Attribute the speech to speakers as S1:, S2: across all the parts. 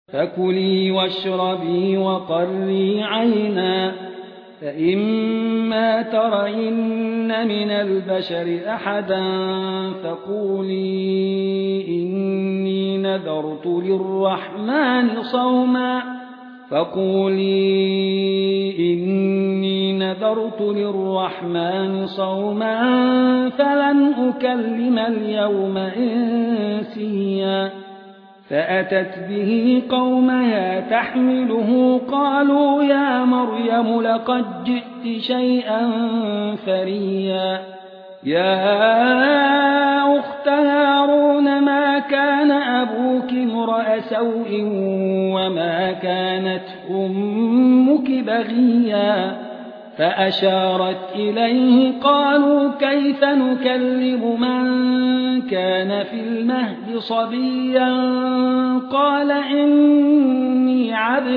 S1: فكلي واشربي وقري عينا، فإما ترين من البشر أحدا فقولي إني نذرت للرحمن صوما فلن أكلم اليوم إنسيا. فأتت به قومها تحمله قالوا يا مريم لقد جئت شيئا فريا. يا أخت هارون ما كان أبوك امرأ سوء وما كانت أمك بغيا. فأشارت إليه قالوا كيف نكلم من كان في المهد صبيا قال إني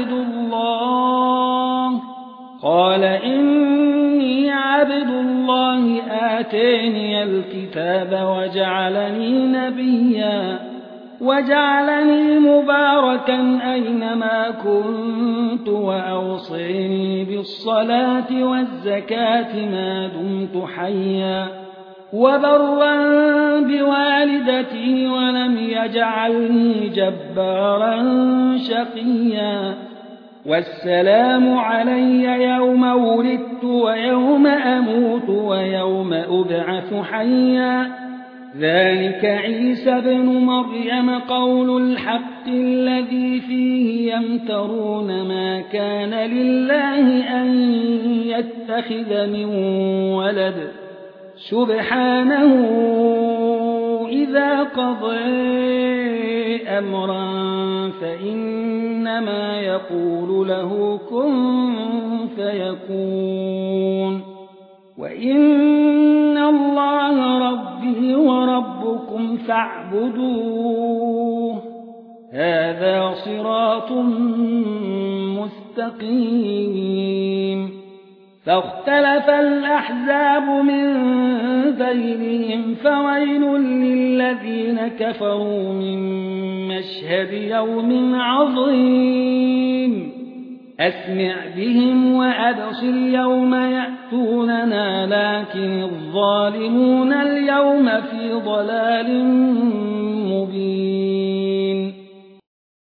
S1: عبد الله آتاني الكتاب وجعلني نبيا وجعلني مباركا أينما كنت وأوصيني بالصلاة والزكاة ما دمت حيا وبرا بوالدتي ولم يجعلني جبارا شقيا. والسلام علي يوم ولدت ويوم أموت ويوم أبعث حيا. ذلك عيسى بن مريم قول الحق الذي فيه يمترون ما كان لله أن يتخذ من ولد سبحانه إذا قضى أمرا فإنما يقول له كن فيكون. وإن الله ربي وربكم فاعبدوه هذا صراط مستقيم. فاختلف الأحزاب من بينهم فويل للذين كفروا من مشهد يوم عظيم. أسمع بهم وأبصر يوم يأتوننا لكن الظالمون اليوم في ضلال مبين.